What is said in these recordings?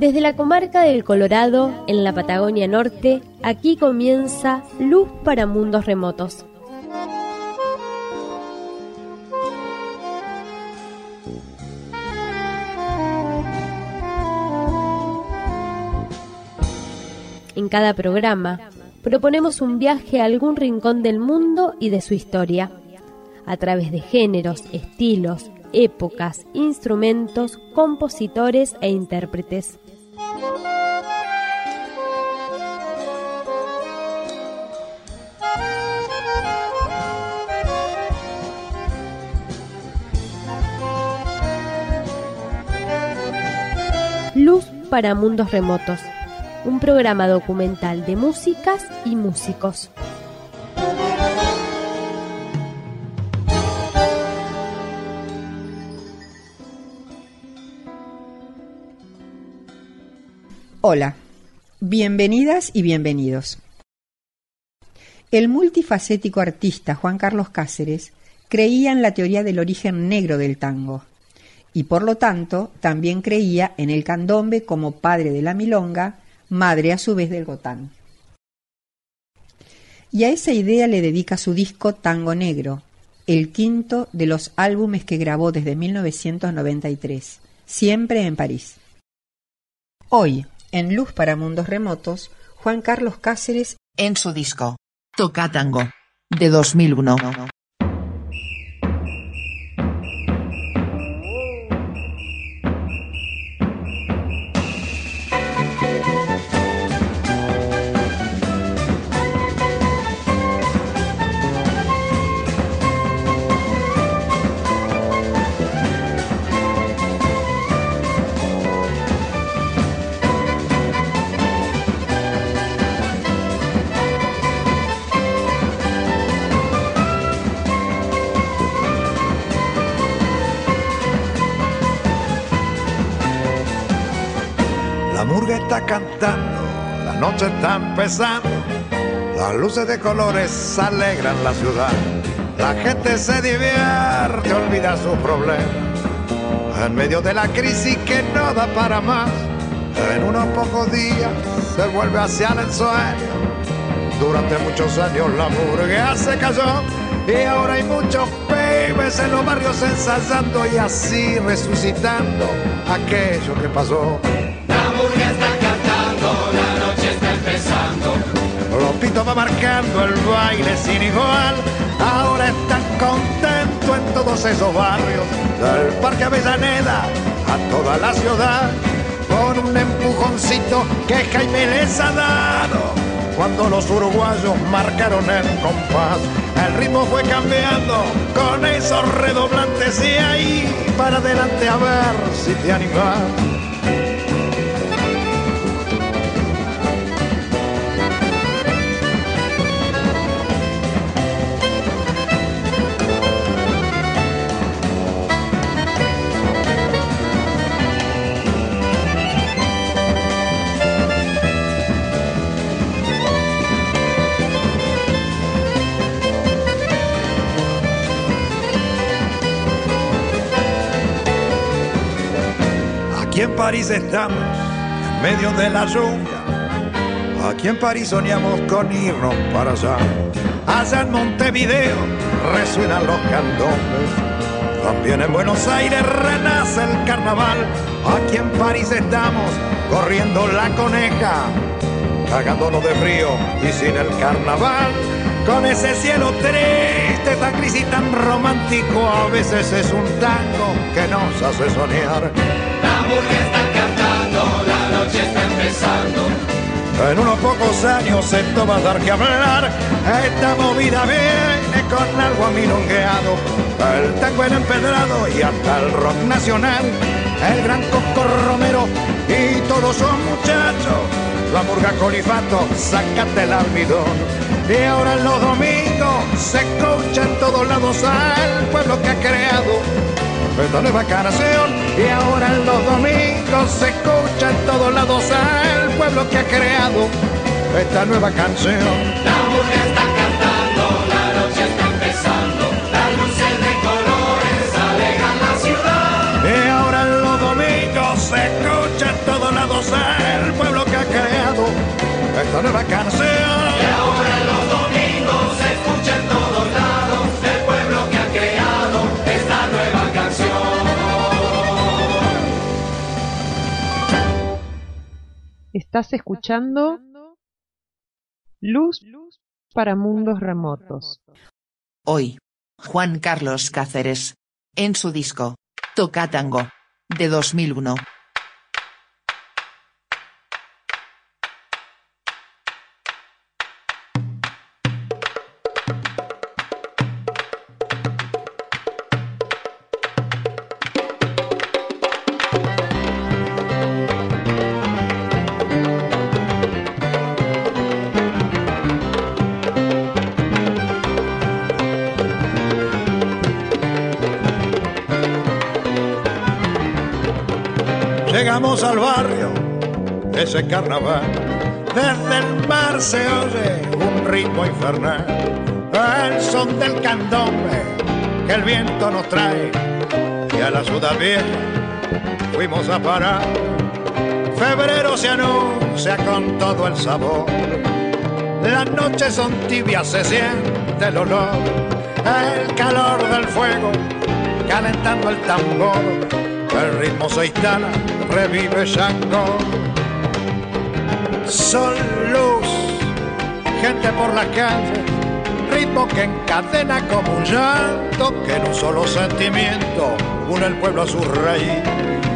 Desde la comarca del Colorado, en la Patagonia Norte, aquí comienza Luz para Mundos Remotos. En cada programa, proponemos un viaje a algún rincón del mundo y de su historia, a través de géneros, estilos, épocas, instrumentos, compositores e intérpretes. Luz para Mundos Remotos, un programa documental de músicas y músicos. Hola, bienvenidas y bienvenidos. El multifacético artista Juan Carlos Cáceres creía en la teoría del origen negro del tango y por lo tanto también creía en el candombe como padre de la milonga, madre a su vez del gotán. Y a esa idea le dedica su disco Tango Negro, el quinto de los álbumes que grabó desde 1993, siempre en París. Hoy, en Luz para Mundos Remotos, Juan Carlos Cáceres en su disco Toca Tango, de 2001. La murga está cantando, la noche está empezando, las luces de colores alegran la ciudad, la gente se divierte, olvida sus problemas, en medio de la crisis que no da para más, en unos pocos días se vuelve hacia el ensueño. Durante muchos años la murga se cayó y ahora hay muchos pibes en los barrios ensayando y así resucitando aquello que pasó. Murga está cantando, la noche está empezando. Lopito va marcando el baile sin igual. Ahora están contentos en todos esos barrios, del Parque Avellaneda a toda la ciudad, con un empujoncito que Jaime les ha dado. Cuando los uruguayos marcaron el compás, el ritmo fue cambiando con esos redoblantes y ahí para adelante a ver si te animas. Aquí en París estamos, en medio de la lluvia. Aquí en París soñamos con irnos para allá. Allá en Montevideo resuenan los candombes. También en Buenos Aires renace el carnaval. Aquí en París estamos corriendo la coneja, cagándonos de frío y sin el carnaval. Con ese cielo triste, tan gris y tan romántico, a veces es un tango que nos hace soñar. La murga está cantando, la noche está empezando. En unos pocos años esto va a dar que hablar. Esta movida viene con algo amilongueado, el tango en empedrado y hasta el rock nacional. El gran Coco Romero y todos son muchachos. La murga Colifato, sácate el almidón. Y ahora en los domingos se escucha en todos lados al pueblo que ha creado esta nueva canción. Y ahora en los domingos se escucha en todos lados al pueblo que ha creado esta nueva canción. La murga está cantando, la noche está empezando, las luces de colores alegran la ciudad. Y ahora en los domingos se escucha en todos lados esta nueva canción. Que ahora en los domingos se escucha en todos lados el pueblo que ha creado esta nueva canción. Estás escuchando Luz para Mundos Remotos. Hoy, Juan Carlos Cáceres, en su disco Toca Tango, de 2001. Llegamos al barrio, ese carnaval, desde el mar se oye un ritmo infernal, el son del candombe que el viento nos trae, y a la ciudad vieja fuimos a parar. Febrero se anuncia con todo el sabor, las noches son tibias, se siente el olor, el calor del fuego calentando el tambor. El ritmo se instala, revive Shango. Sol, luz, gente por la calle, ritmo que encadena como un llanto, que en un solo sentimiento une el pueblo a sus raíces.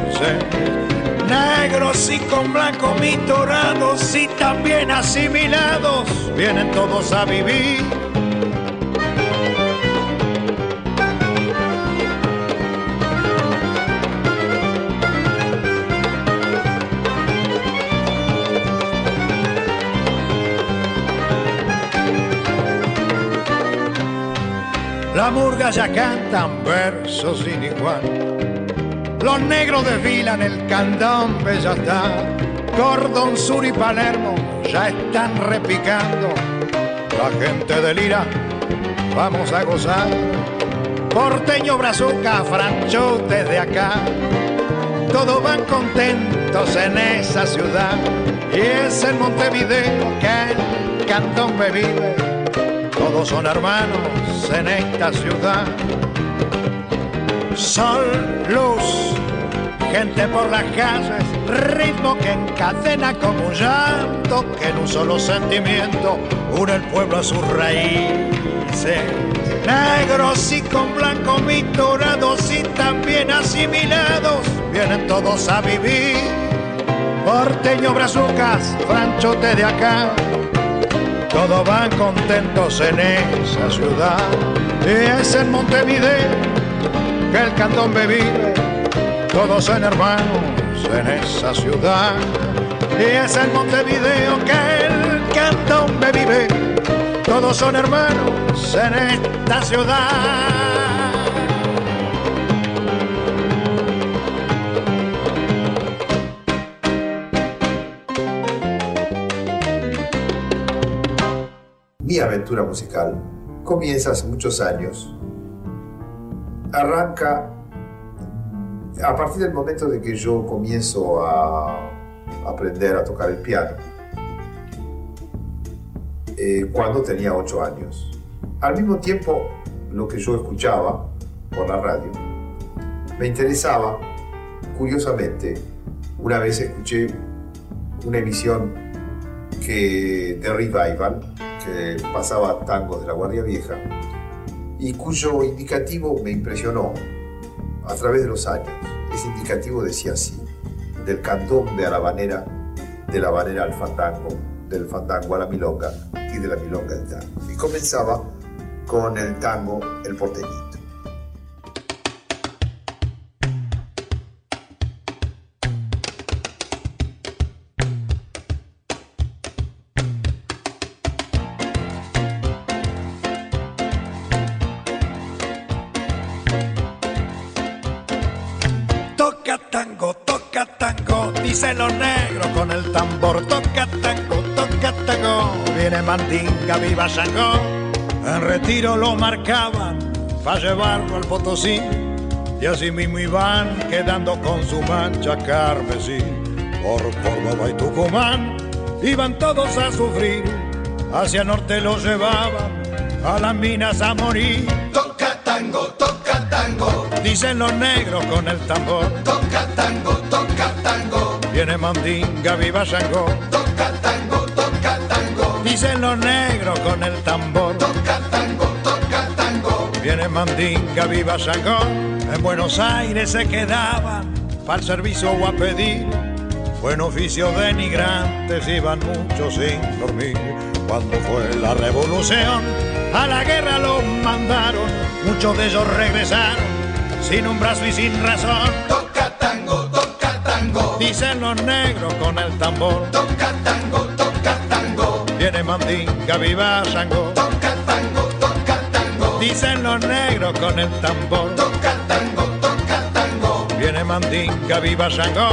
Negros y con blanco mitorados y también asimilados, vienen todos a vivir. La murga ya cantan versos sin igual, los negros desfilan, el candombe ya está, Cordón Sur y Palermo ya están repicando, la gente delira, vamos a gozar, porteño, brazuca, francho desde acá, todos van contentos en esa ciudad, y es en Montevideo que el candombe vive, todos son hermanos en esta ciudad. Sol, luz, gente por las calles, ritmo que encadena como un llanto, que en un solo sentimiento une el pueblo a sus raíces. Negros y con blanco mitorados y también asimilados, vienen todos a vivir. Porteño, brazucas, franchote de acá, todos van contentos en esa ciudad, y es en Montevideo que el candombe vive, todos son hermanos en esa ciudad, y es en Montevideo que el candombe vive, todos son hermanos en esta ciudad. Mi aventura musical comienza hace muchos años. Arranca a partir del momento de que yo comienzo a aprender a tocar el piano, cuando tenía 8 años. Al mismo tiempo, lo que yo escuchaba por la radio me interesaba. Curiosamente, una vez escuché una emisión de Revival, que pasaba tangos de la Guardia Vieja, y cuyo indicativo me impresionó a través de los años. Ese indicativo decía así: del candombe a la habanera, de la habanera al fandango, del fandango a la milonga y de la milonga al tango. Y comenzaba con el tango El Porteñito. Toca tango, dicen los negros con el tambor. Toca tango, viene mandinga, viva Shango. En retiro lo marcaban para llevarlo al Potosí, y así mismo iban quedando con su mancha carmesí por Córdoba y Tucumán. iban todos a sufrir. Hacia el norte los llevaban a las minas a morir. Toca tango, dicen los negros con el tambor. toca tango, Viene mandinga, viva Shango. toca tango, Dicen los negros con el tambor. toca tango. Viene mandinga, viva Shango. En Buenos Aires se quedaban para el servicio o a pedir. Buen oficio denigrantes, iban muchos sin dormir. Cuando fue la revolución, a la guerra los mandaron. Muchos de ellos regresaron sin un brazo y sin razón. Toca tango, Dicen los negros con el tambor. toca tango. Viene mandinga, viva Shango. Toca tango. Dicen los negros con el tambor. Toca tango. Viene mandinga, viva Shango.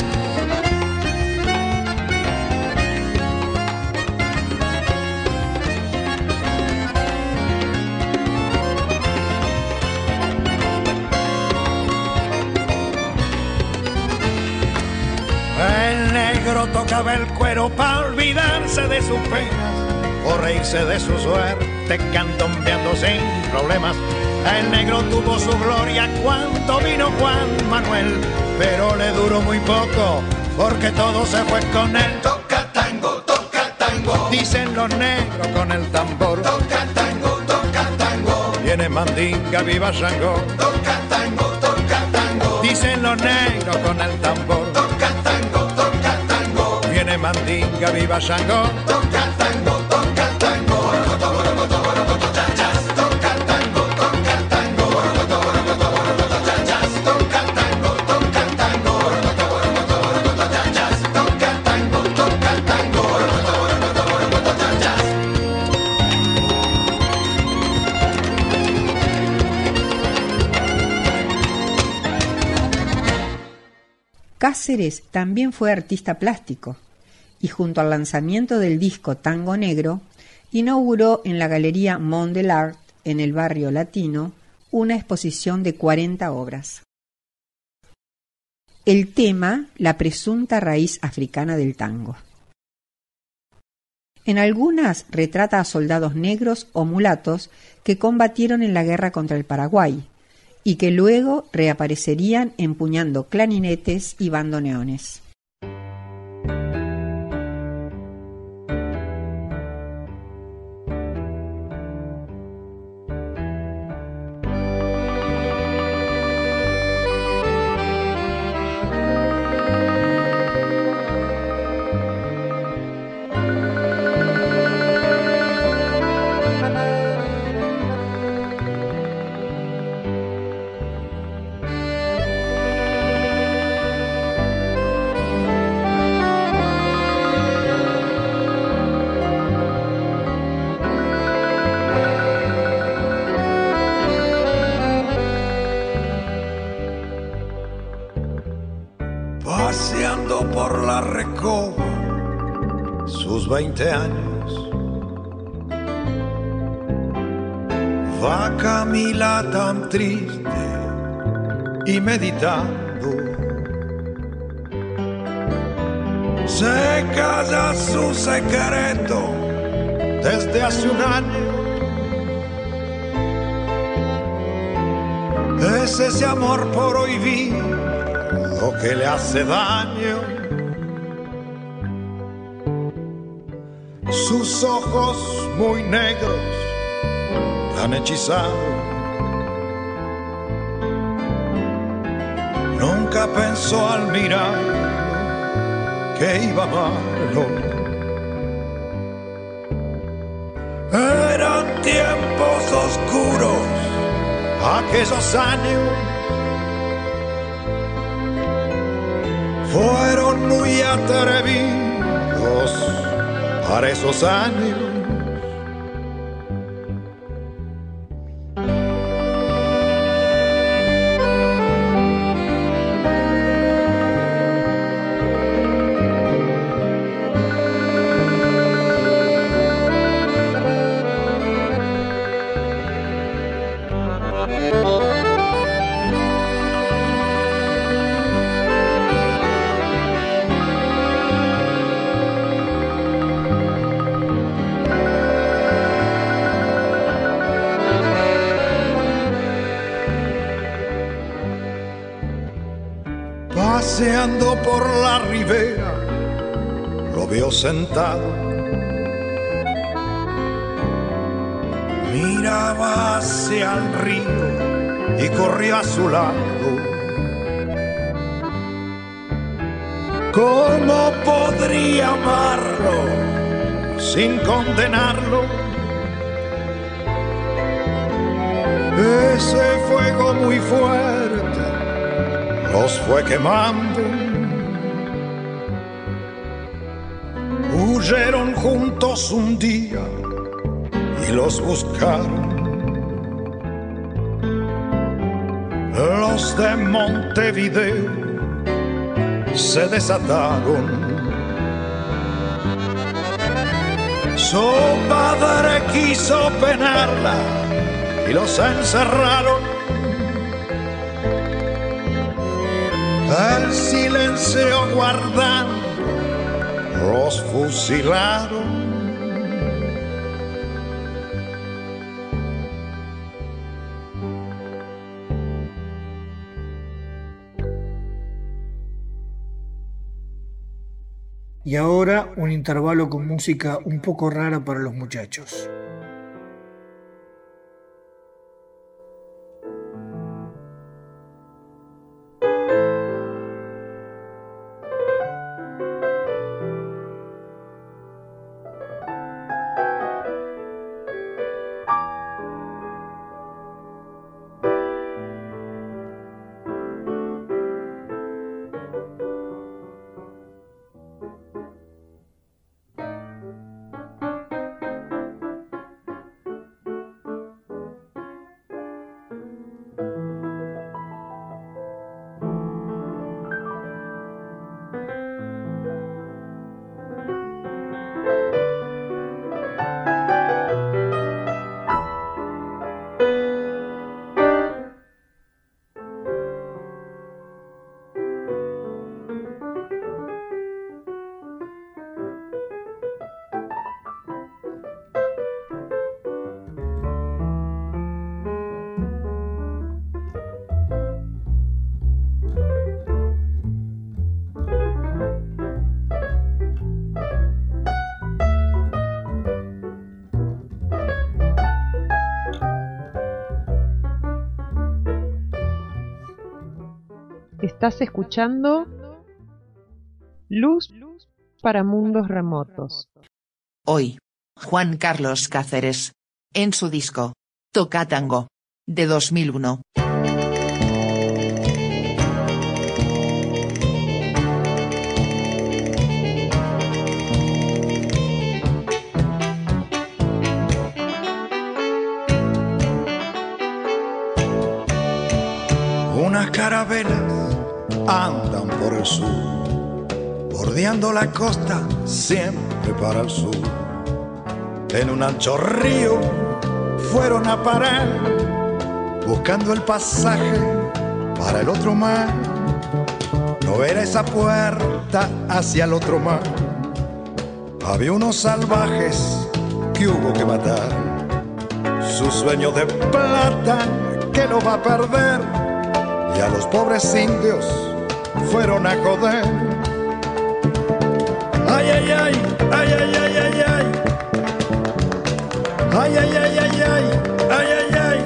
El negro tocaba el cuero para olvidarse de sus penas o reírse de su suerte, cantombeando sin problemas. El negro tuvo su gloria cuando vino Juan Manuel, pero le duró muy poco porque todo se fue con él. Toca tango. Dicen los negros con el tambor. Toca tango. Viene mandinga, viva Shango. Toca tango. Dicen los negros con el tambor. Toca tango. Viene mandinga, viva Shango. Toca tango. Cáceres también fue artista plástico y junto al lanzamiento del disco Tango Negro, inauguró en la Galería Mont de l'Art, en el barrio latino, una exposición de 40 obras. El tema, la presunta raíz africana del tango. En algunas retrata a soldados negros o mulatos que combatieron en la guerra contra el Paraguay y que luego reaparecerían empuñando clarinetes y bandoneones. Paseando por la Recoba, sus 20 años, va Camila tan triste y meditando. Se calla su secreto desde hace un año. Es ese amor prohibido que le hace daño. Sus ojos muy negros la han hechizado. Nunca pensó al mirarlo que iba malo. Eran tiempos oscuros aquellos años. Fueron muy atrevidos para esos años. paseando por la ribera, lo vio sentado. Miraba hacia el río y corría a su lado. ¿Cómo podría amarlo sin condenarlo? Ese fuego muy fuerte los fue quemando. Huyeron juntos un día y los buscaron. Los de Montevideo se desataron. Su padre quiso penarla y los encerraron. El silencio guardando, los fusilaron. Y ahora un intervalo con música un poco rara para los muchachos. Estás escuchando Luz para Mundos Remotos. Hoy, Juan Carlos Cáceres, en su disco Toca Tango, de 2001. Unas carabelas andan por el sur, bordeando la costa siempre para el sur. En un ancho río fueron a parar, buscando el pasaje para el otro mar. No era esa puerta hacia el otro mar, había unos salvajes que hubo que matar. Su sueño de plata que no va a perder, y a los pobres indios fueron a joder. Ay, ay, ay, ay, ay, ay, ay, ay. Ay, ay, ay, ay, ay, ay, ay, ay.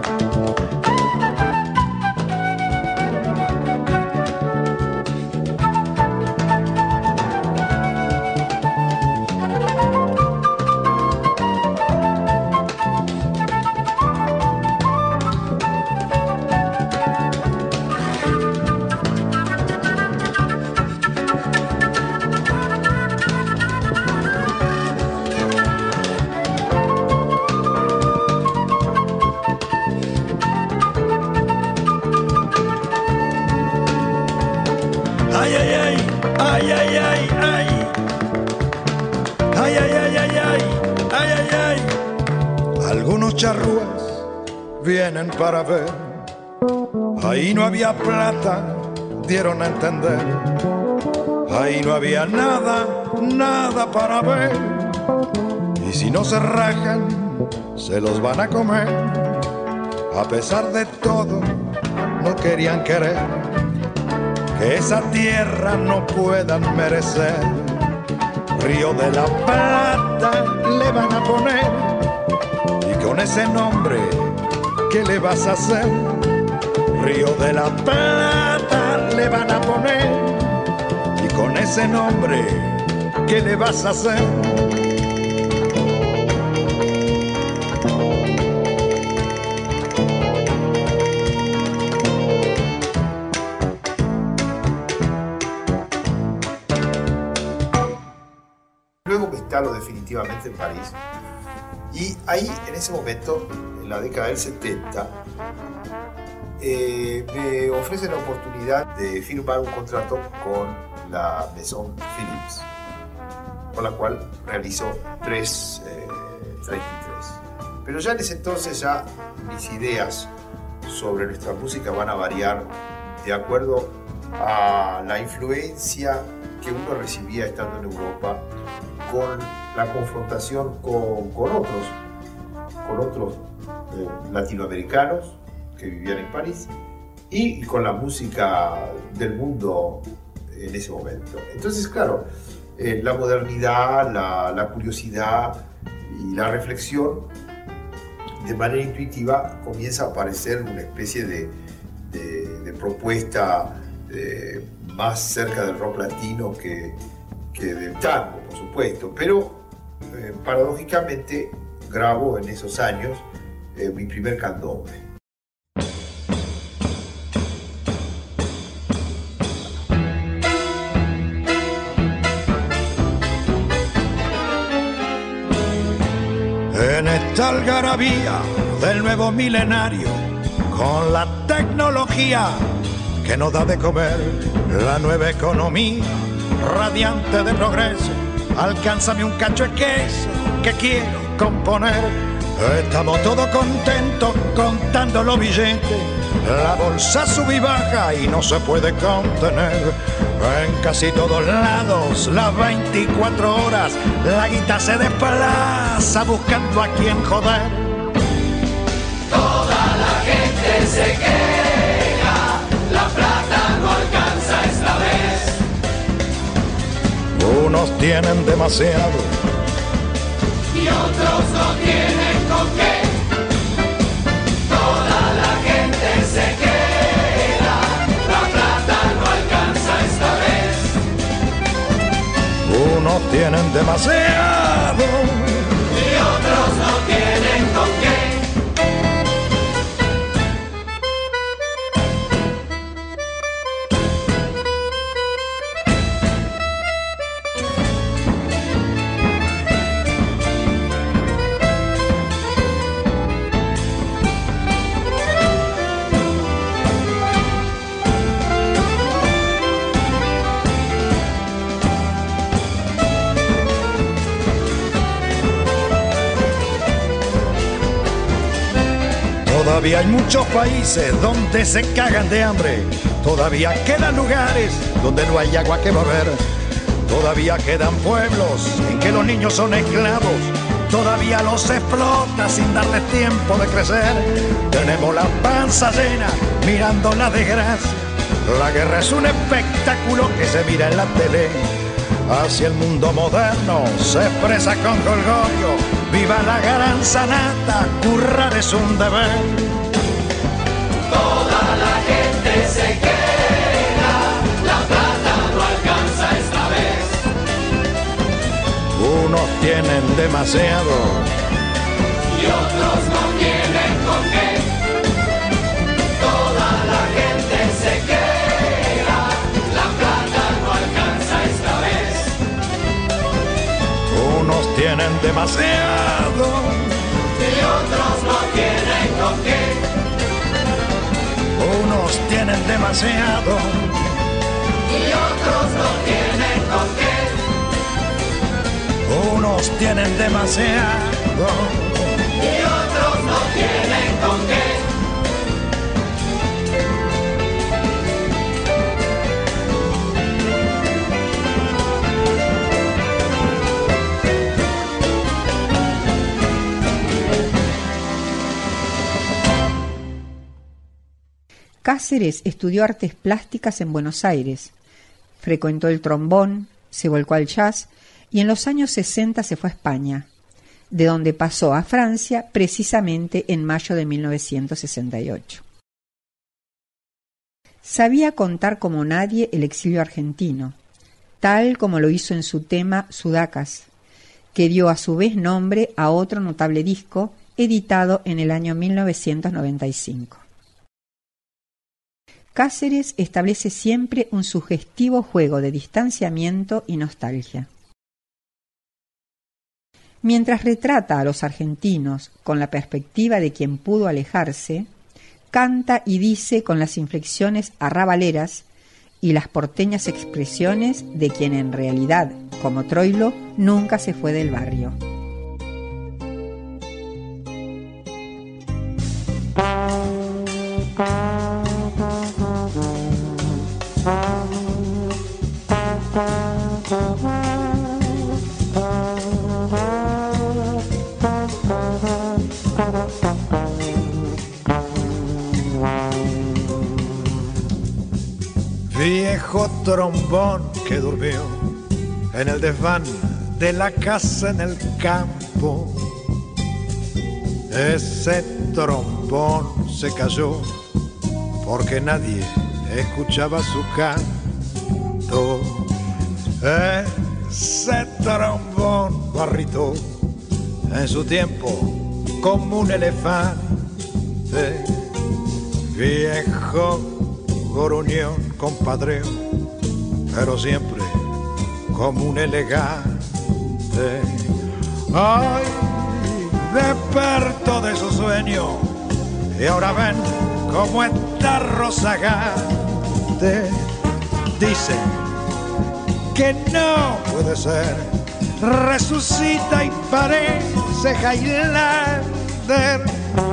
Charrúas vienen para ver, ahí no había plata, dieron a entender, ahí no había nada, nada para ver, y si no se rajan, se los van a comer. A pesar de todo, no querían querer que esa tierra no puedan merecer. Río de la Plata le van a poner, y con ese nombre, ¿qué le vas a hacer? Río de la Plata le van a poner, y con ese nombre, ¿qué le vas a hacer? Luego me instalo definitivamente en París y ahí, en ese momento, en la década del 70, me ofrecen la oportunidad de firmar un contrato con la Maison Philips, con la cual realizo 33. Pero ya en ese entonces ya mis ideas sobre nuestra música van a variar de acuerdo a la influencia que uno recibía estando en Europa, con la confrontación con otros latinoamericanos que vivían en París y con la música del mundo en ese momento. Entonces, claro, la modernidad, la curiosidad y la reflexión de manera intuitiva comienza a aparecer una especie de propuesta más cerca del rock latino que del tango, por supuesto, pero paradójicamente grabo en esos años mi primer candombe. En esta algarabía del nuevo milenario, con la tecnología que nos da de comer, la nueva economía radiante de progreso, alcánzame un cacho de queso que quiero componer. Estamos todos contentos contando los billetes, la bolsa sube y baja y no se puede contener. En casi todos lados, las 24 horas, la guita se desplaza buscando a quien joder. Toda la gente se queja, la plata no alcanza esta vez. Unos tienen demasiado y otros no tienen con qué. Toda la gente se queja, la plata no alcanza esta vez. Unos tienen demasiado y otros no tienen con qué. Todavía hay muchos países donde se cagan de hambre. Todavía quedan lugares donde no hay agua que beber. Todavía quedan pueblos en que los niños son esclavos. Todavía los explota sin darles tiempo de crecer. Tenemos la panza llena mirando la desgracia. La guerra es un espectáculo que se mira en la tele. Hacia el mundo moderno se expresa con jolgorio. Viva la gran sanata, currar es un deber. Toda la gente se queja, la plata no alcanza esta vez. Unos tienen demasiado y otros no tienen con qué. Toda la gente se queja, la plata no alcanza esta vez. Unos tienen demasiado y otros no tienen con qué. Unos tienen demasiado y otros no tienen con qué. Unos tienen demasiado y otros no tienen con qué. Cáceres estudió artes plásticas en Buenos Aires, frecuentó el trombón, se volcó al jazz y en los años 60 se fue a España, de donde pasó a Francia precisamente en mayo de 1968. Sabía contar como nadie el exilio argentino, tal como lo hizo en su tema Sudacas, que dio a su vez nombre a otro notable disco editado en el año 1995. Cáceres establece siempre un sugestivo juego de distanciamiento y nostalgia. Mientras retrata a los argentinos con la perspectiva de quien pudo alejarse, canta y dice con las inflexiones arrabaleras y las porteñas expresiones de quien en realidad, como Troilo, nunca se fue del barrio. Viejo trombón que durmió en el desván de la casa en el campo. Ese trombón se cayó porque nadie escuchaba su canto. Ese trombón barritó en su tiempo como un elefante. Viejo gruñón, compadreo, pero siempre como un elegante. Ay, despertó de su sueño y ahora ven cómo está rozagante. Dicen que no puede ser, resucita y parece Highlander.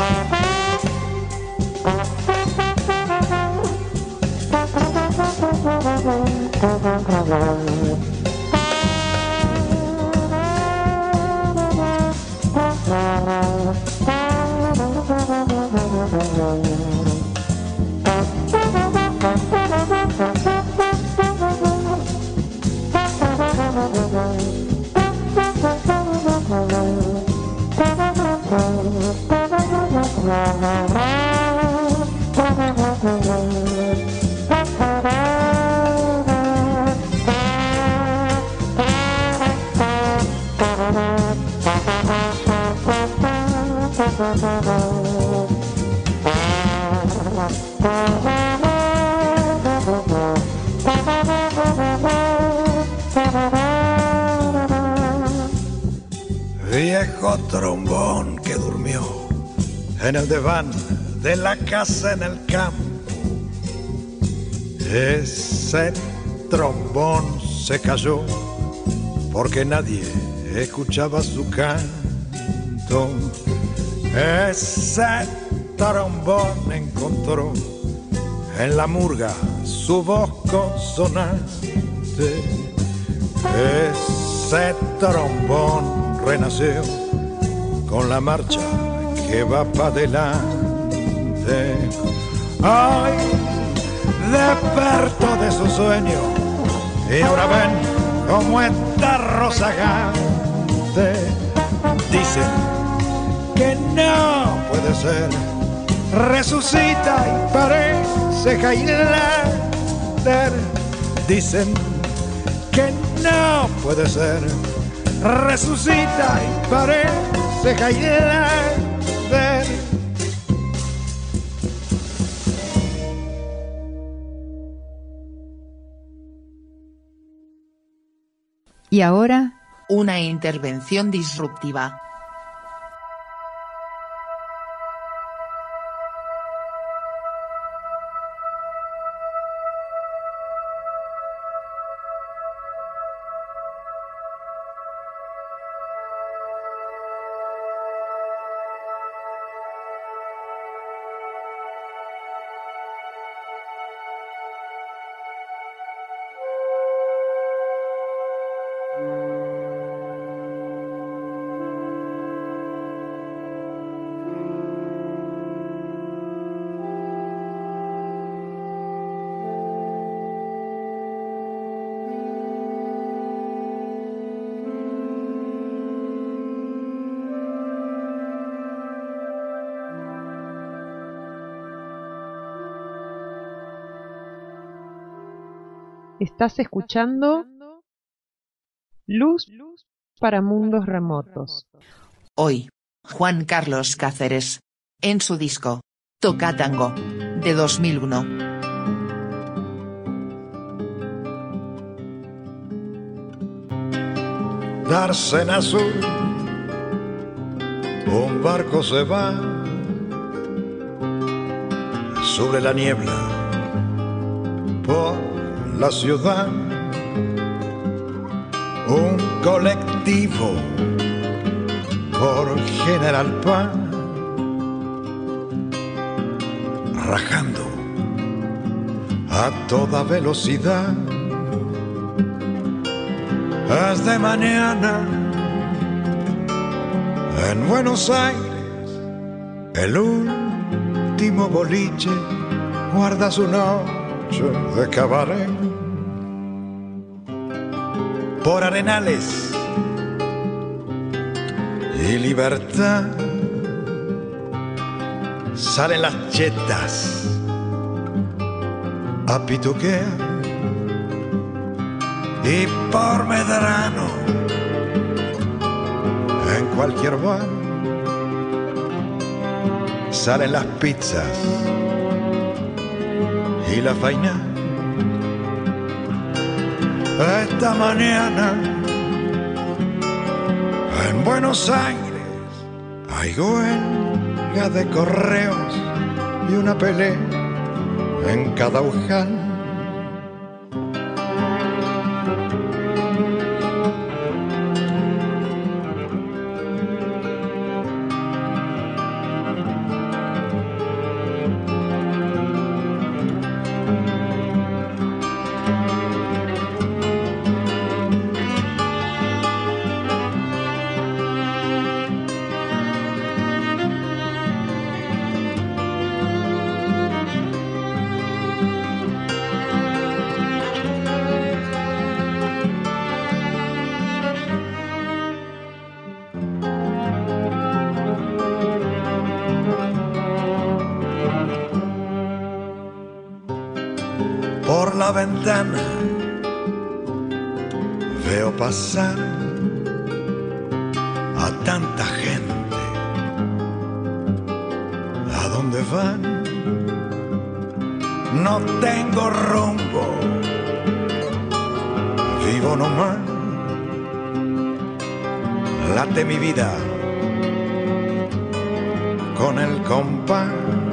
Viejo trombón que durmió en el desván de la casa en el campo. Ese trombón se cayó porque nadie escuchaba su canto. Ese trombón encontró en la murga su voz consonante. Ese trombón renació con la marcha que va para adelante. Ay, despertó de su sueño y ahora ven cómo está rozagante. Dicen que no puede ser, resucita y parece Highlander. Dicen que no puede ser, resucita y parece Highlander. Y ahora, una intervención disruptiva. Estás escuchando Luz para Mundos Remotos. Hoy, Juan Carlos Cáceres, en su disco Toca Tango, de 2001. Darse en azul, un barco se va sobre la niebla por la ciudad, un colectivo por General Paz, rajando a toda velocidad. Es de mañana en Buenos Aires, el último boliche guarda su noche de cabaret. Por Arenales y Libertad salen las chetas a pituquear. Y por Medrano, en cualquier bar, salen las pizzas y la faina. Esta mañana, en Buenos Aires, hay huelga de correos y una pelea en cada ujal. Por la ventana veo pasar a tanta gente. ¿A dónde van? No tengo rumbo, vivo nomás. Late mi vida con el compás.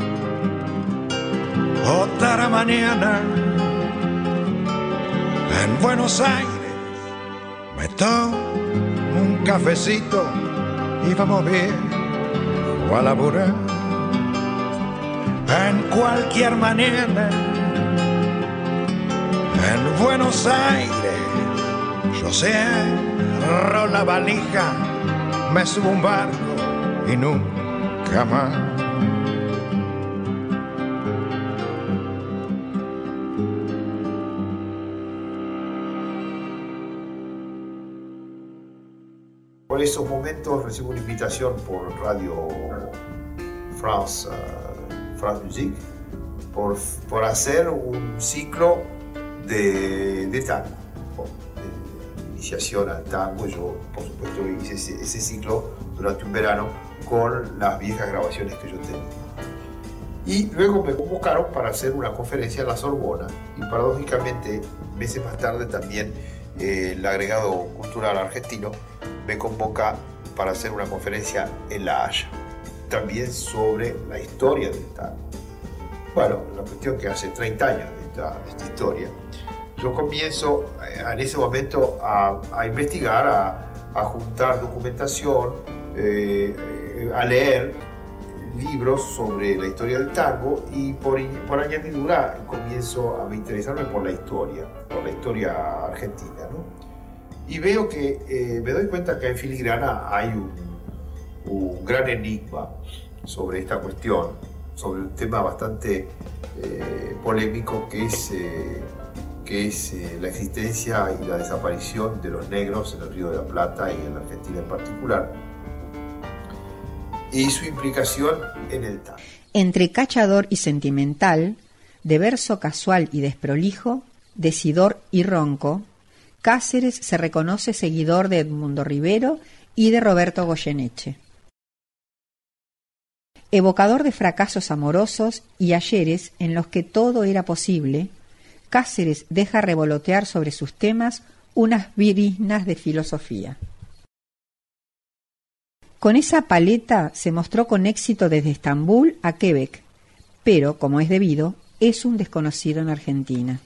Otra mañana en Buenos Aires me tomo un cafecito y vamos bien a laburar. En cualquier mañana en Buenos Aires yo cierro la valija, me subo a un barco y nunca más. Por esos momentos recibo una invitación por Radio France Musique por hacer un ciclo de tango, de iniciación al tango. Yo, por supuesto, hice ese ciclo durante un verano con las viejas grabaciones que yo tenía. Y luego me convocaron para hacer una conferencia en la Sorbona y paradójicamente, meses más tarde también el agregado cultural argentino me convoca para hacer una conferencia en La Haya, también sobre la historia del tango. Bueno, la cuestión que hace 30 años de esta historia, yo comienzo en ese momento a investigar, a juntar documentación, a leer libros sobre la historia del tango y por añadidura comienzo a interesarme por la historia argentina, ¿no? Y veo que, me doy cuenta que en filigrana hay un gran enigma sobre esta cuestión, sobre un tema bastante polémico que es la existencia y la desaparición de los negros en el Río de la Plata y en la Argentina en particular, y su implicación en el tango. Entre cachador y sentimental, de verso casual y desprolijo, decidor y ronco, Cáceres se reconoce seguidor de Edmundo Rivero y de Roberto Goyeneche. Evocador de fracasos amorosos y ayeres en los que todo era posible, Cáceres deja revolotear sobre sus temas unas briznas de filosofía. Con esa paleta se mostró con éxito desde Estambul a Quebec, pero, como es debido, es un desconocido en Argentina.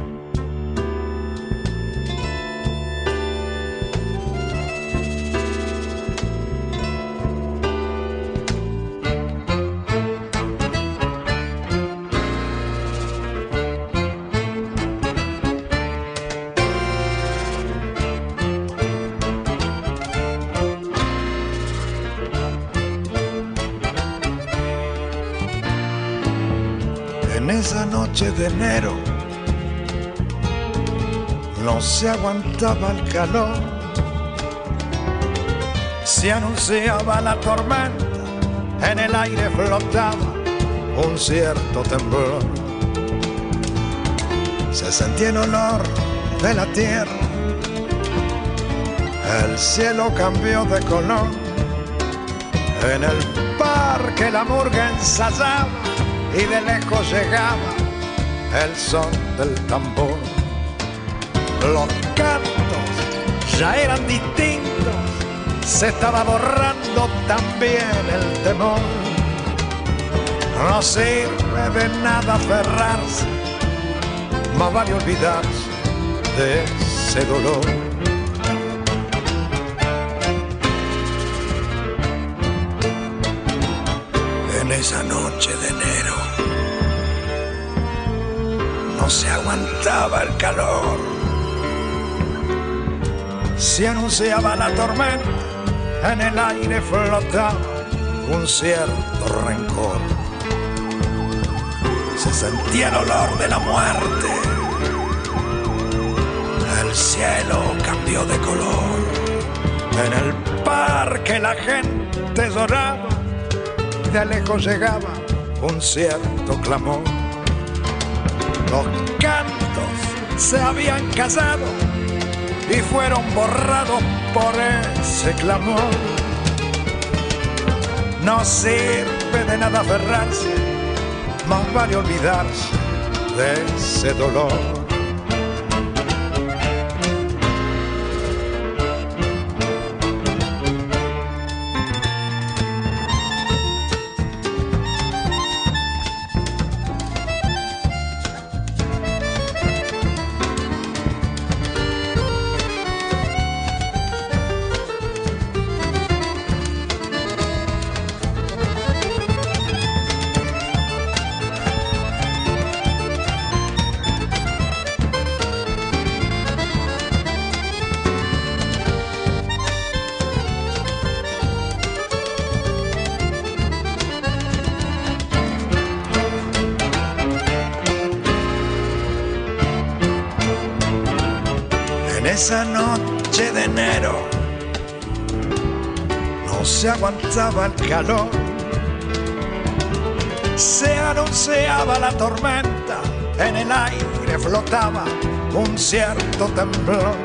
En esa noche de enero no se aguantaba el calor, se anunciaba la tormenta, en el aire flotaba un cierto temblor. Se sentía el olor de la tierra, el cielo cambió de color, en el parque la murga ensayaba y de lejos llegaba el son del tambor. Los cantos ya eran distintos, se estaba borrando también el temor. No sirve de nada aferrarse, más vale olvidarse de ese dolor. En esa noche de enero no se aguantaba el calor, se anunciaba la tormenta, en el aire flotaba un cierto rencor. Se sentía el olor de la muerte, el cielo cambió de color, en el parque la gente lloraba, de lejos llegaba un cierto clamor. Los cantos se habían callado y fueron borrados por ese clamor. No sirve de nada aferrarse, más vale olvidarse de ese dolor. Esa noche de enero no se aguantaba el calor, se anunciaba la tormenta, en el aire flotaba un cierto temblor.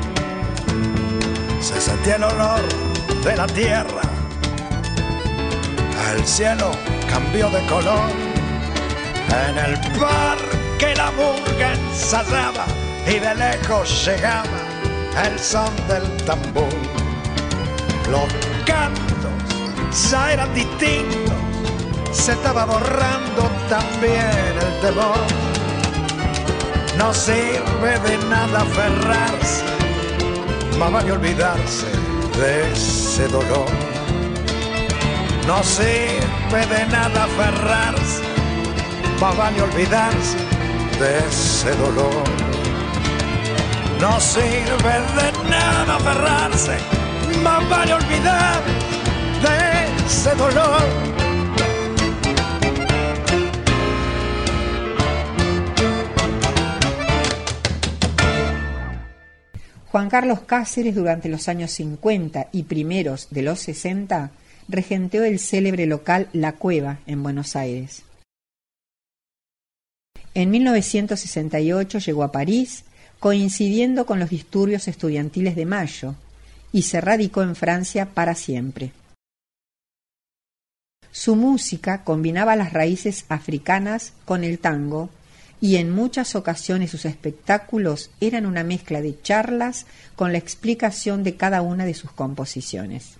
Se sentía el olor de la tierra, el cielo cambió de color, en el parque la murga ensayaba y de lejos llegaba el son del tambor. Los cantos ya eran distintos, se estaba borrando también el temor. No sirve de nada aferrarse, más vale olvidarse de ese dolor. No sirve de nada aferrarse, más vale olvidarse de ese dolor. No sirve de nada aferrarse, más vale olvidar de ese dolor. Juan Carlos Cáceres, durante los años 50 y primeros de los 60, regenteó el célebre local La Cueva en Buenos Aires. En 1968 llegó a París, coincidiendo con los disturbios estudiantiles de Mayo, y se radicó en Francia para siempre. Su música combinaba las raíces africanas con el tango, y en muchas ocasiones sus espectáculos eran una mezcla de charlas con la explicación de cada una de sus composiciones.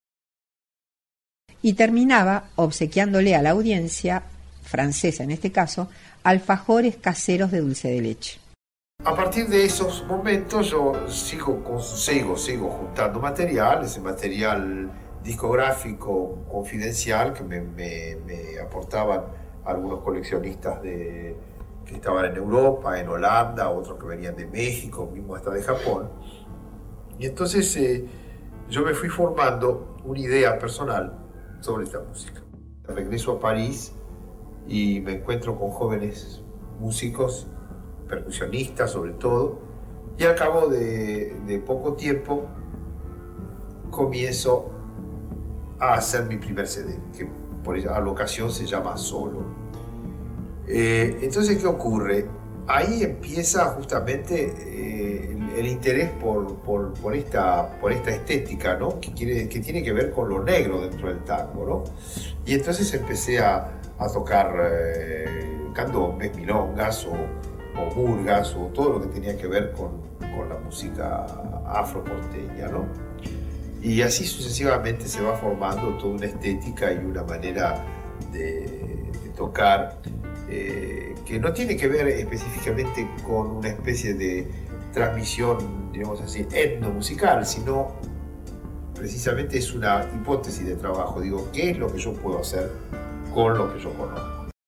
Y terminaba obsequiándole a la audiencia, francesa en este caso, alfajores caseros de dulce de leche. A partir de esos momentos yo sigo juntando material, ese material discográfico confidencial que me aportaban algunos coleccionistas que estaban en Europa, en Holanda, otros que venían de México, mismo hasta de Japón. Y entonces yo me fui formando una idea personal sobre esta música. Regreso a París y me encuentro con jóvenes músicos, percusionistas sobre todo, y al cabo de poco tiempo comienzo a hacer mi primer CD, que a la ocasión se llama Solo. Entonces, ¿qué ocurre? Ahí empieza justamente el interés por esta estética, ¿no? que tiene que ver con lo negro dentro del tango, ¿no? Y entonces empecé a tocar candombes, milongas o murgas o todo lo que tenía que ver con la música afroporteña, ¿no? Y así sucesivamente se va formando toda una estética y una manera de tocar que no tiene que ver específicamente con una especie de transmisión, digamos así, etnomusical, sino precisamente es una hipótesis de trabajo. Digo, ¿qué es lo que yo puedo hacer con lo que yo conozco?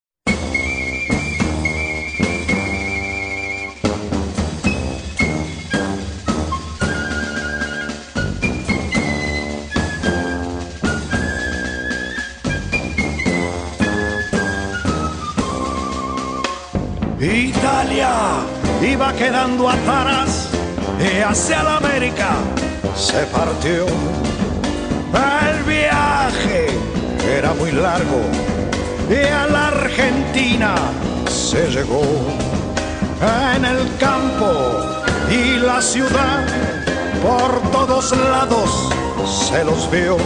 Italia iba quedando atrás y hacia la América se partió. El viaje era muy largo y a la Argentina se llegó. En el campo y la ciudad por todos lados se los vio,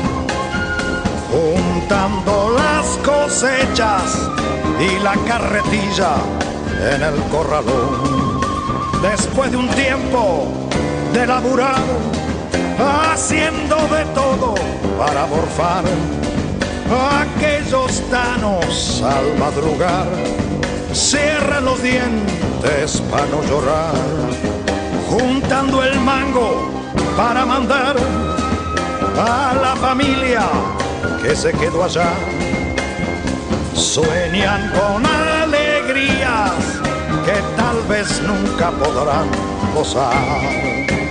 juntando las cosechas y la carretilla en el corralón. Después de un tiempo de laburar, haciendo de todo para morfar, aquellos tanos al madrugar cierran los dientes para no llorar, juntando el mango para mandar a la familia que se quedó allá. Sueñan con alegrías que tal vez nunca podrán gozar.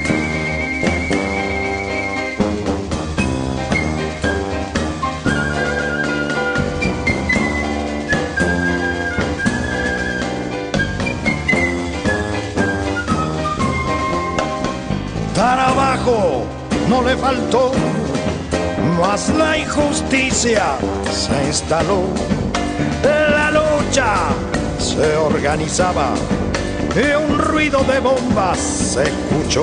Trabajo no le faltó, mas la injusticia se instaló. La lucha se organizaba y un ruido de bombas se escuchó.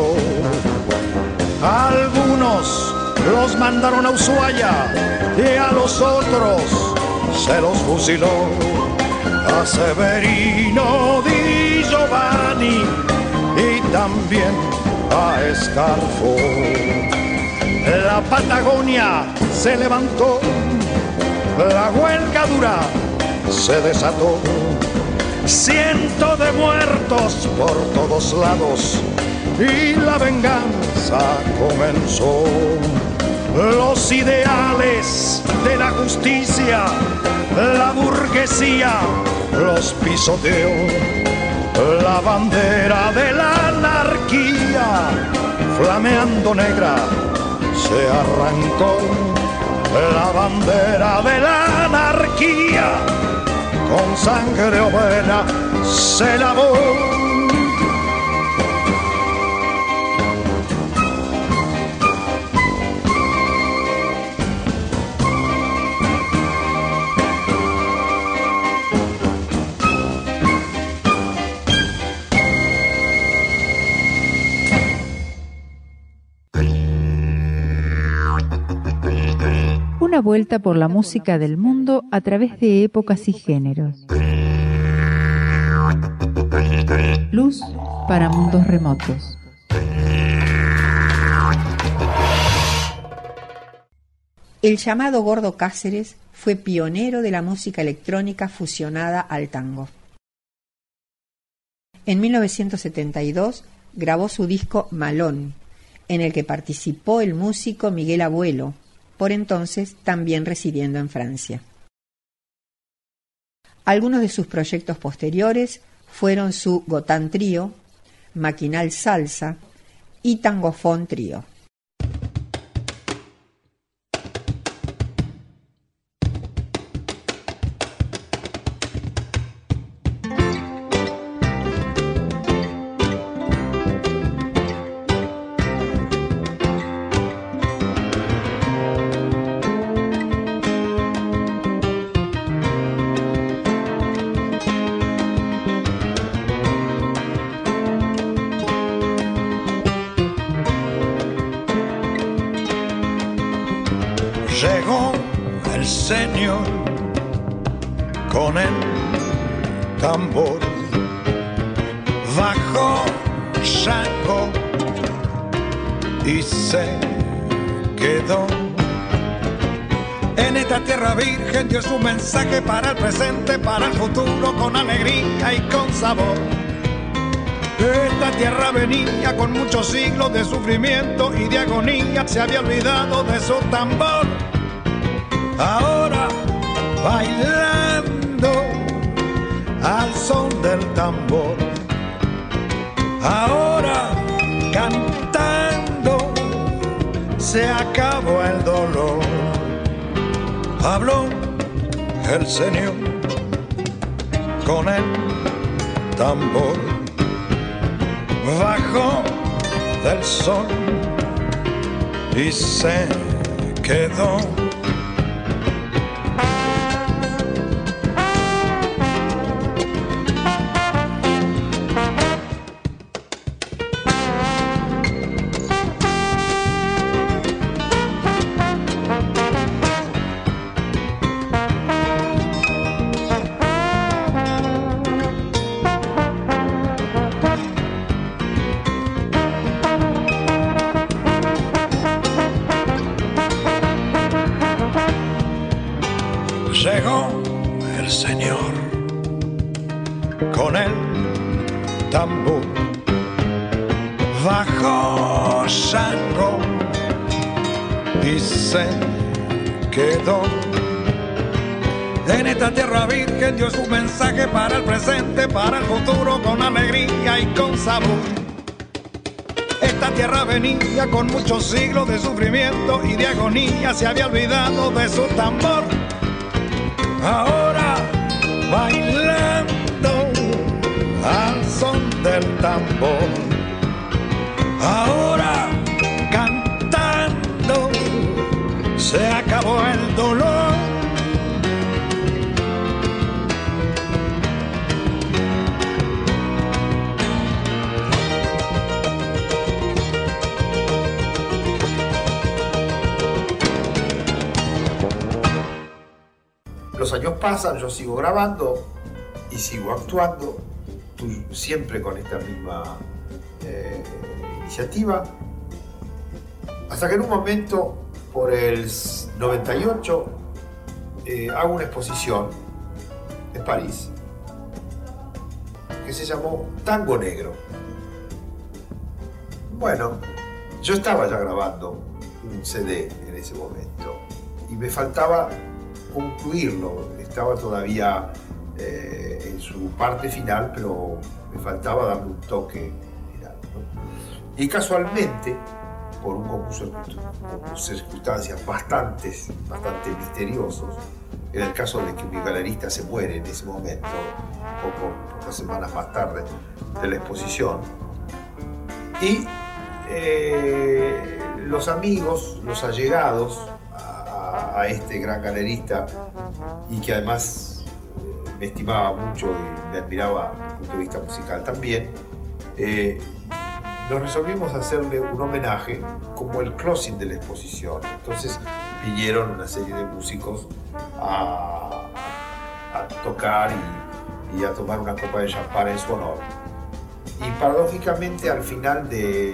Algunos los mandaron a Ushuaia y a los otros se los fusiló. A Severino Di Giovanni y también a Escarfo. La Patagonia se levantó, la huelga dura se desató, cientos de muertos por todos lados y la venganza comenzó. Los ideales de la justicia, la burguesía los pisoteó, la bandera de la anarquía flameando negra se arrancó. La bandera de la anarquía con sangre obrera se lavó. Una vuelta por la música del mundo a través de épocas y géneros. Luz para mundos remotos. El llamado Gordo Cáceres fue pionero de la música electrónica fusionada al tango. En 1972 grabó su disco Malón, en el que participó el músico Miguel Abuelo, por entonces también residiendo en Francia. Algunos de sus proyectos posteriores fueron su Gotán Trío, Maquinal Salsa y Tangofón Trío. Llegó el señor con el tambor, bajó Shango y se quedó. En esta tierra virgen dio su mensaje para el presente, para el futuro, con alegría y con sabor. Esta tierra venía con muchos siglos de sufrimiento y de agonía, se había olvidado de su tambor. Ahora bailando al son del tambor, ahora cantando, se acabó el dolor. Habló el Señor con el tambor, bajó del sol y se quedó. Llegó el Señor con el tambor, bajó Shango y se quedó. En esta tierra virgen dio su mensaje para el presente, para el futuro, con alegría y con sabor. Esta tierra venía con muchos siglos de sufrimiento y de agonía, se había olvidado de su tambor. Ahora bailando al son del tambor, ahora cantando, se acabó el dolor. Los años pasan, yo sigo grabando y sigo actuando, siempre con esta misma iniciativa, hasta que en un momento, por el 98, hago una exposición en París que se llamó Tango Negro. Bueno, yo estaba ya grabando un CD en ese momento y me faltaba concluirlo, estaba todavía en su parte final, pero me faltaba darle un toque final, ¿no? Y casualmente, por un concurso de circunstancias bastante misteriosos, en el caso de que mi galerista se muere en ese momento, pocas semanas más tarde de la exposición, y los amigos, los allegados a este gran galerista, y que además me estimaba mucho y me admiraba desde el punto de vista musical también, nos resolvimos hacerle un homenaje como el closing de la exposición. Entonces vinieron una serie de músicos a tocar y a tomar una copa de champán en su honor. Y paradójicamente al final de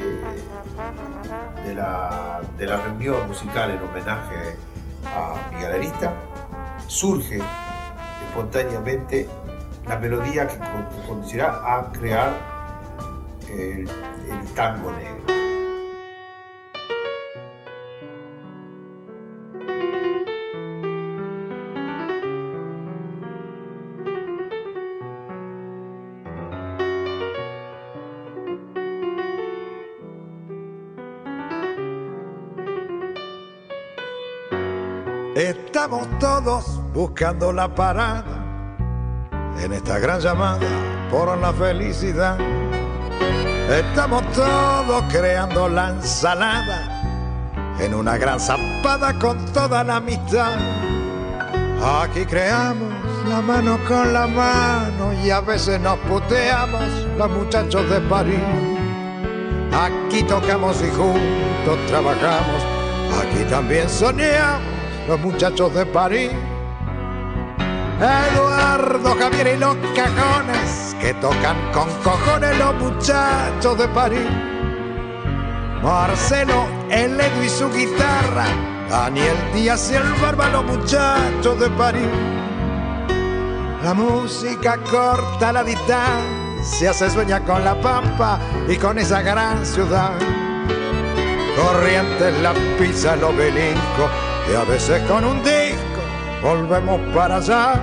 la reunión musical en homenaje a Miguel Arista, surge espontáneamente la melodía que conducirá a crear el tango negro. Estamos todos buscando la parada en esta gran llamada por la felicidad. Estamos todos creando la ensalada en una gran zapada con toda la amistad. Aquí creamos la mano con la mano y a veces nos puteamos los muchachos de París. Aquí tocamos y juntos trabajamos, aquí también soñamos los muchachos de París. Eduardo, Javier y los cajones que tocan con cojones los muchachos de París. Marcelo, el Edu y su guitarra, Daniel Díaz y el Barba, los muchachos de París. La música corta la distancia, se sueña con la Pampa y con esa gran ciudad. Corrientes, la pizza, el Obelisco, y a veces con un disco volvemos para allá.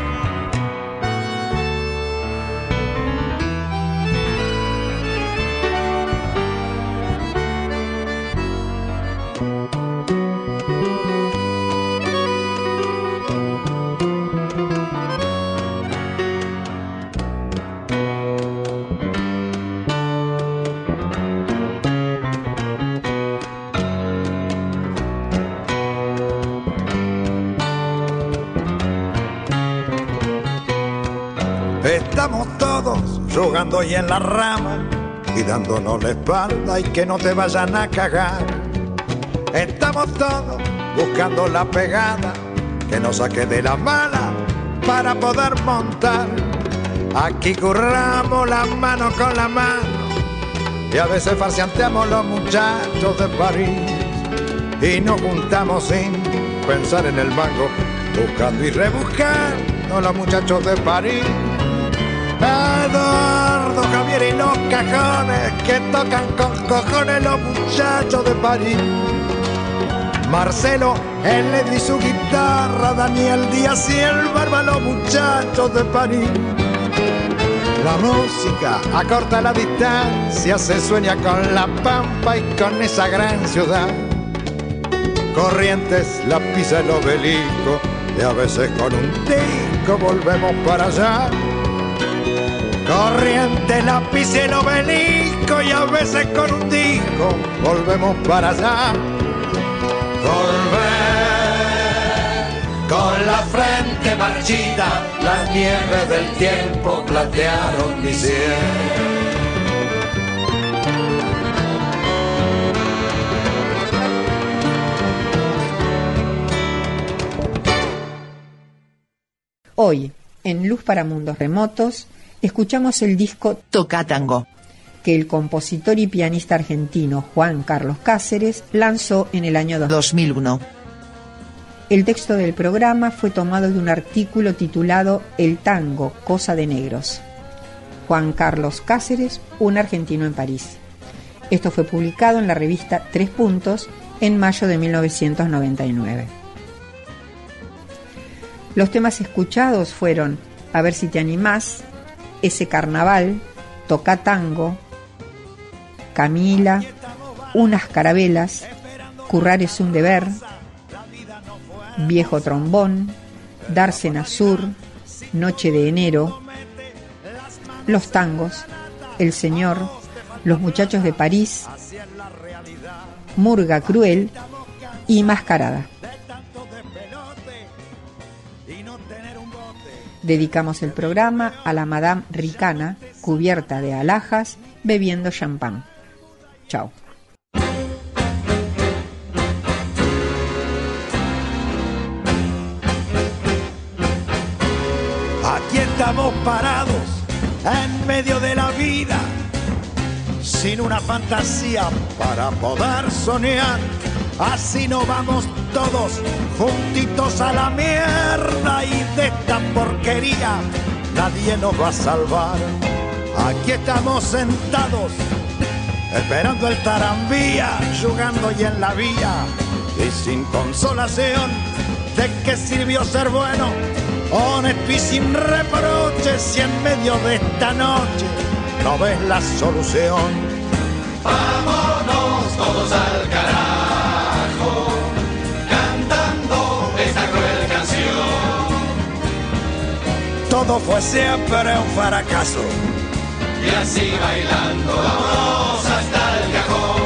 Estamos todos jugando y en la rama y dándonos la espalda y que no te vayan a cagar. Estamos todos buscando la pegada que nos saque de la mala para poder montar. Aquí curramos la mano con la mano y a veces farseanteamos los muchachos de París y nos juntamos sin pensar en el mango, buscando y rebuscando los muchachos de París. Eduardo, Javier y los cajones que tocan con cojones los muchachos de París. Marcelo, el Edu y su guitarra, Daniel Díaz y el Barba, los muchachos de París. La música acorta la distancia, se sueña con la Pampa y con esa gran ciudad. Corrientes, la pizza, el Obelisco, y a veces con un disco volvemos para allá. Corrientes, la pizza, el Obelisco, y a veces con un disco volvemos para allá. Volver con la frente marchita, las nieves del tiempo platearon mi cielo. Hoy, en Luz para Mundos Remotos, escuchamos el disco Toca Tango, que el compositor y pianista argentino Juan Carlos Cáceres lanzó en el año 2001. El texto del programa fue tomado de un artículo titulado El tango, cosa de negros. Juan Carlos Cáceres, un argentino en París. Esto fue publicado en la revista Tres Puntos en mayo de 1999. Los temas escuchados fueron A ver si te animás, Ese carnaval, Toca tango, Camila, Unas carabelas, Currar es un deber, Viejo trombón, Dársena Sur, Noche de enero, Los tangos, El señor, Los muchachos de París, Murga cruel y Mascarada. Dedicamos el programa a la Madame Ricana, cubierta de alhajas, bebiendo champán. Chao. estamos parados en medio de la vida, sin una fantasía para poder soñar. Así nos vamos todos juntitos a la mierda, y de esta porquería nadie nos va a salvar. Aquí estamos sentados esperando el tranvía, jugando y en la vía, y sin consolación. ¿De qué sirvió ser bueno, honesto y sin reproches, si en medio de esta noche no ves la solución? Vámonos todos al carajo, cantando esta cruel canción. Todo fue siempre un fracaso, y así bailando vámonos hasta el cajón.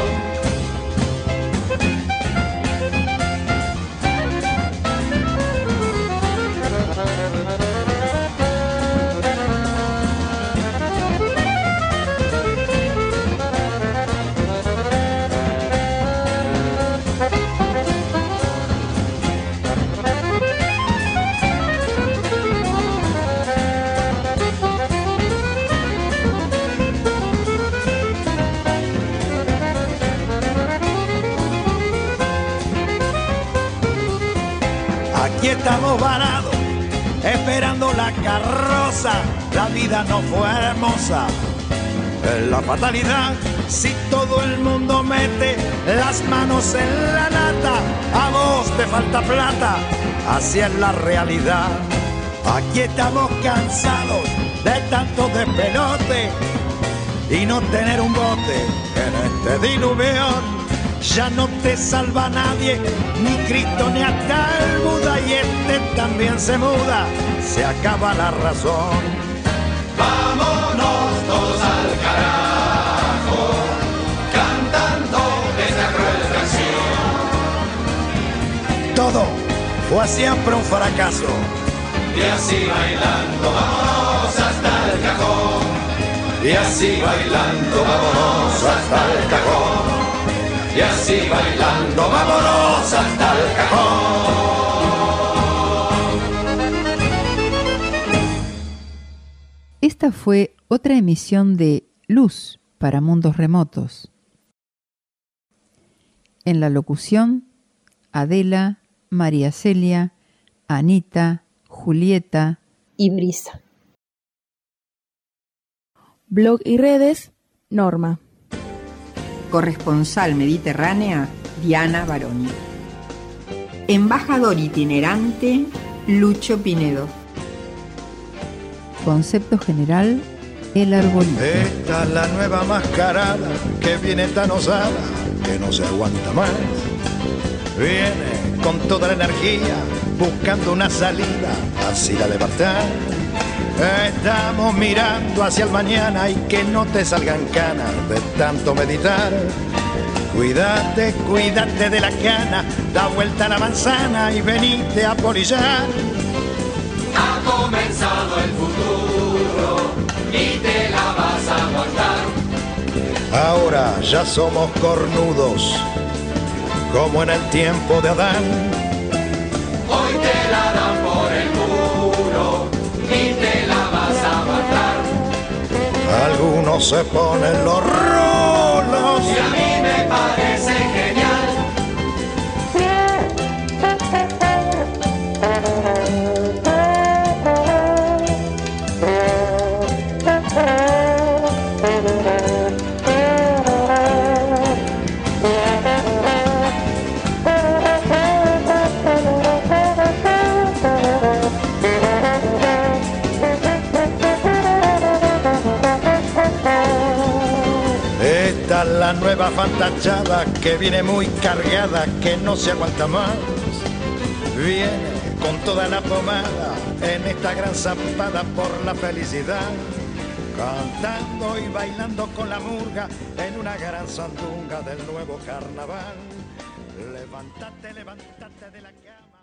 Aquí estamos varados, esperando la carroza. La vida no fue hermosa, es la fatalidad. Si todo el mundo mete las manos en la nata, a vos te falta plata, así es la realidad. Aquí estamos cansados de tanto despelote y no tener un bote en este diluvión. Ya no te salva nadie, ni Cristo ni hasta el Buda, y este también se muda, se acaba la razón. Vámonos todos al carajo, cantando esta cruel canción. Todo fue siempre un fracaso, y así bailando vámonos hasta el cajón. Y así bailando vámonos hasta el cajón. Y así bailando vámonos hasta el cajón. Esta fue otra emisión de Luz para Mundos Remotos. En la locución, Adela, María Celia, Anita, Julieta y Brisa. Blog y redes, Norma. Corresponsal mediterránea, Diana Baroni. Embajador itinerante, Lucho Pinedo. Concepto general, El Arbolito. esta es la nueva mascarada que viene tan osada que no se aguanta más. Viene con toda la energía buscando una salida, así la libertad. Estamos mirando hacia el mañana y que no te salgan canas de tanto meditar. Cuídate, cuídate de la cana, da vuelta a la manzana y venite a polillar. Ha comenzado el futuro y te la vas a aguantar. Ahora ya somos cornudos, como en el tiempo de Adán. Hoy te la dan por el muro y te la vas a aguantar. Algunos se ponen los rolos y a mí me parece genial. La nueva fantachada que viene muy cargada, que no se aguanta más. Viene con toda la pomada en esta gran zampada por la felicidad. Cantando y bailando con la murga en una gran sandunga del nuevo carnaval. Levántate, levántate de la cama.